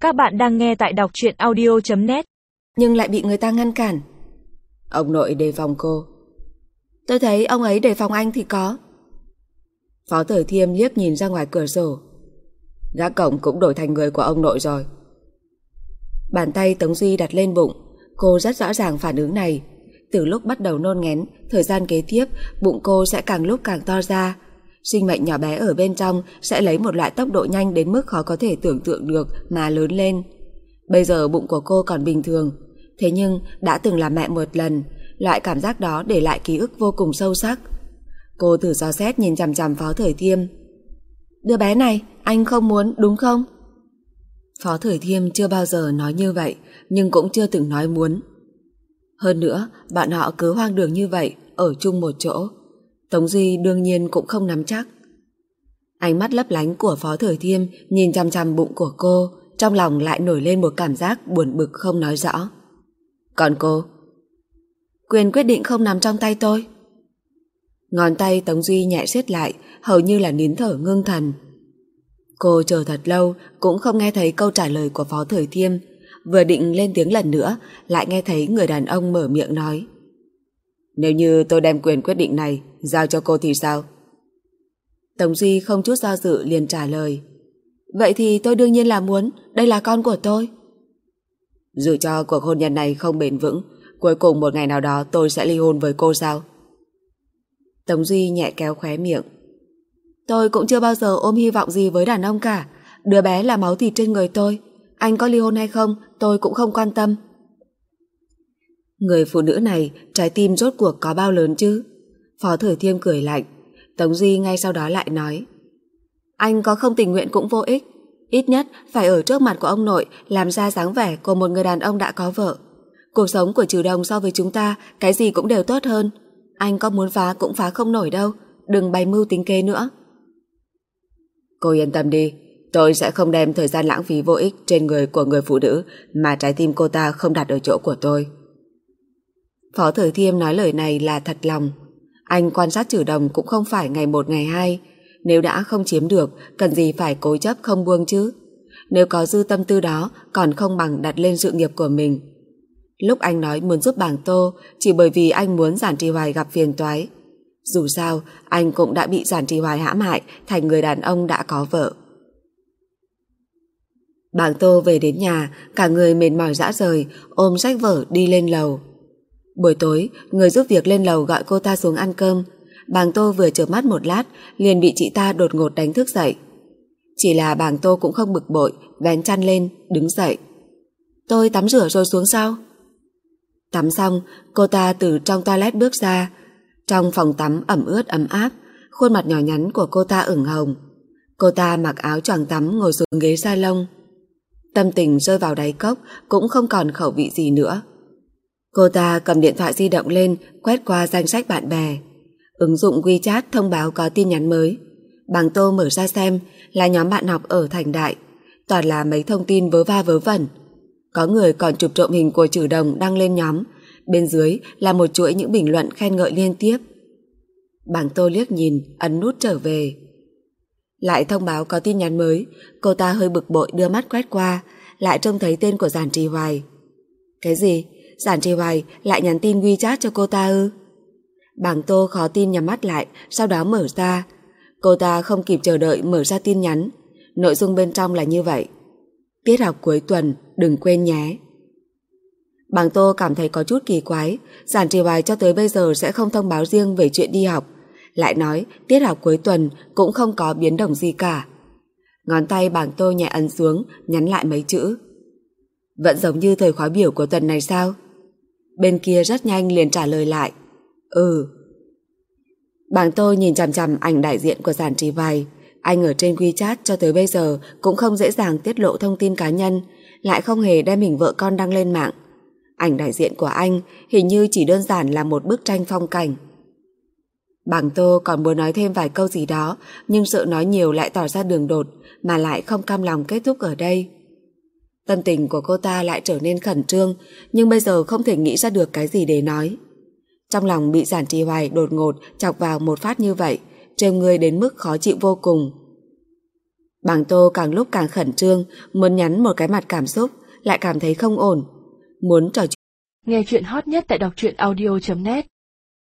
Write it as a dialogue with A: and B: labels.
A: Các bạn đang nghe tại đọc truyện audio.net.
B: Nhưng lại bị người ta ngăn cản. Ông nội đề phòng cô. Tôi thấy ông ấy đề phòng anh thì có. Phó Thời Thiêm liếc nhìn ra ngoài cửa sổ. Gác cổng cũng đổi thành người của ông nội rồi. Bàn tay Tống Duy đặt lên bụng. Cô rất rõ ràng phản ứng này. Từ lúc bắt đầu nôn nghén, thời gian kế tiếp bụng cô sẽ càng lúc càng to ra. Sinh mệnh nhỏ bé ở bên trong sẽ lấy một loại tốc độ nhanh đến mức khó có thể tưởng tượng được mà lớn lên. Bây giờ bụng của cô còn bình thường, thế nhưng đã từng là mẹ một lần, loại cảm giác đó để lại ký ức vô cùng sâu sắc. Cô thử dò xét nhìn chằm chằm Phó Thời Thiêm. Đứa bé này anh không muốn đúng không? Phó Thời Thiêm chưa bao giờ nói như vậy, nhưng cũng chưa từng nói muốn. Hơn nữa, bọn họ cứ hoang đường như vậy, ở chung một chỗ. Tống Duy đương nhiên cũng không nắm chắc. Ánh mắt lấp lánh của Phó Thời Thiêm nhìn chằm chằm bụng của cô, trong lòng lại nổi lên một cảm giác buồn bực không nói rõ. Còn cô? Quyền quyết định không nằm trong tay tôi. Ngón tay Tống Duy nhẹ siết lại, hầu như là nín thở ngưng thần. Cô chờ thật lâu cũng không nghe thấy câu trả lời của Phó Thời Thiêm. Vừa định lên tiếng lần nữa, lại nghe thấy người đàn ông mở miệng nói. Nếu như tôi đem quyền quyết định này giao cho cô thì sao? Tống Duy không chút do dự liền trả lời. Vậy thì tôi đương nhiên là muốn, đây là con của tôi. Dù cho cuộc hôn nhân này không bền vững, cuối cùng một ngày nào đó tôi sẽ ly hôn với cô sao? Tống Duy nhẹ kéo khóe miệng. Tôi cũng chưa bao giờ ôm hy vọng gì với đàn ông cả. Đứa bé là máu thịt trên người tôi. Anh có ly hôn hay không, tôi cũng không quan tâm. Người phụ nữ này trái tim rốt cuộc có bao lớn chứ? Phó Thời Thiêm cười lạnh. Tống Duy ngay sau đó lại nói. Anh có không tình nguyện cũng vô ích. Ít nhất phải ở trước mặt của ông nội làm ra dáng vẻ của một người đàn ông đã có vợ. Cuộc sống của Trừ Đồng so với chúng ta cái gì cũng đều tốt hơn. Anh có muốn phá cũng phá không nổi đâu. Đừng bày mưu tính kế nữa. Cô yên tâm đi, tôi sẽ không đem thời gian lãng phí vô ích trên người của người phụ nữ mà trái tim cô ta không đặt ở chỗ của tôi. Phó Thời Thiêm nói lời này là thật lòng. Anh quan sát Trừ Đồng cũng không phải ngày một ngày hai. Nếu đã không chiếm được, cần gì phải cố chấp không buông chứ? Nếu có dư tâm tư đó, còn không bằng đặt lên sự nghiệp của mình. Lúc anh nói muốn giúp Bàng Tô, chỉ bởi vì anh muốn Giản Trì Hoài gặp phiền toái. Dù sao, anh cũng đã bị Giản Trì Hoài hãm hại thành người đàn ông đã có vợ. Bàng Tô về đến nhà, cả người mệt mỏi rã rời, ôm sách vở đi lên lầu. Buổi tối, người giúp việc lên lầu gọi cô ta xuống ăn cơm. Bàng Tô vừa chợp mắt một lát, liền bị chị ta đột ngột đánh thức dậy. Chỉ là Bàng Tô cũng không bực bội, vén chăn lên, đứng dậy. Tôi tắm rửa rồi xuống sau. Tắm xong, cô ta từ trong toilet bước ra. Trong phòng tắm ẩm ướt ấm áp, khuôn mặt nhỏ nhắn của cô ta ửng hồng. Cô ta mặc áo choàng tắm ngồi xuống ghế salon. Tâm tình rơi vào đáy cốc, cũng không còn khẩu vị gì nữa. Cô ta cầm điện thoại di động lên, quét qua danh sách bạn bè. Ứng dụng WeChat thông báo có tin nhắn mới. Bàng Tô mở ra xem, là nhóm bạn học ở Thành Đại. Toàn là mấy thông tin vớ va vớ vẩn. Có người còn chụp trộm hình của Trừ Đồng đăng lên nhóm. Bên dưới là một chuỗi những bình luận khen ngợi liên tiếp. Bàng Tô liếc nhìn, ấn nút trở về. Lại thông báo có tin nhắn mới. Cô ta hơi bực bội đưa mắt quét qua, lại trông thấy tên của Giản Trì Hoài. Cái gì? Giản Trì Hoài lại nhắn tin WeChat cho cô ta ư? Bàng Tô khó tin nhắm mắt lại, sau đó mở ra. Cô ta không kịp chờ đợi mở ra tin nhắn. Nội dung bên trong là như vậy. Tiết học cuối tuần, đừng quên nhé. Bàng Tô cảm thấy có chút kỳ quái. Giản Trì Hoài cho tới bây giờ sẽ không thông báo riêng về chuyện đi học. Lại nói tiết học cuối tuần cũng không có biến động gì cả. Ngón tay Bàng Tô nhẹ ấn xuống, nhắn lại mấy chữ. Vẫn giống như thời khóa biểu của tuần này sao? Bên kia rất nhanh liền trả lời lại. Ừ. Bàng Tô nhìn chằm chằm ảnh đại diện của Giản Trì Hoài. Anh ở trên WeChat cho tới bây giờ cũng không dễ dàng tiết lộ thông tin cá nhân, lại không hề đem hình vợ con đăng lên mạng. Ảnh đại diện của anh hình như chỉ đơn giản là một bức tranh phong cảnh. Bàng Tô còn muốn nói thêm vài câu gì đó, nhưng sợ nói nhiều lại tỏ ra đường đột, mà lại không cam lòng kết thúc ở đây. Tâm tình của cô ta lại trở nên khẩn trương, nhưng bây giờ không thể nghĩ ra được cái gì để nói. Trong lòng bị Giản Trì Hoài đột ngột chọc vào một phát như vậy, trêu người đến mức khó chịu vô cùng. Bàng Tô càng lúc càng khẩn trương, muốn nhắn một cái mặt cảm xúc, lại cảm thấy không ổn. Muốn trò chuyện.
A: Nghe chuyện hot nhất tại đọc truyện audio.net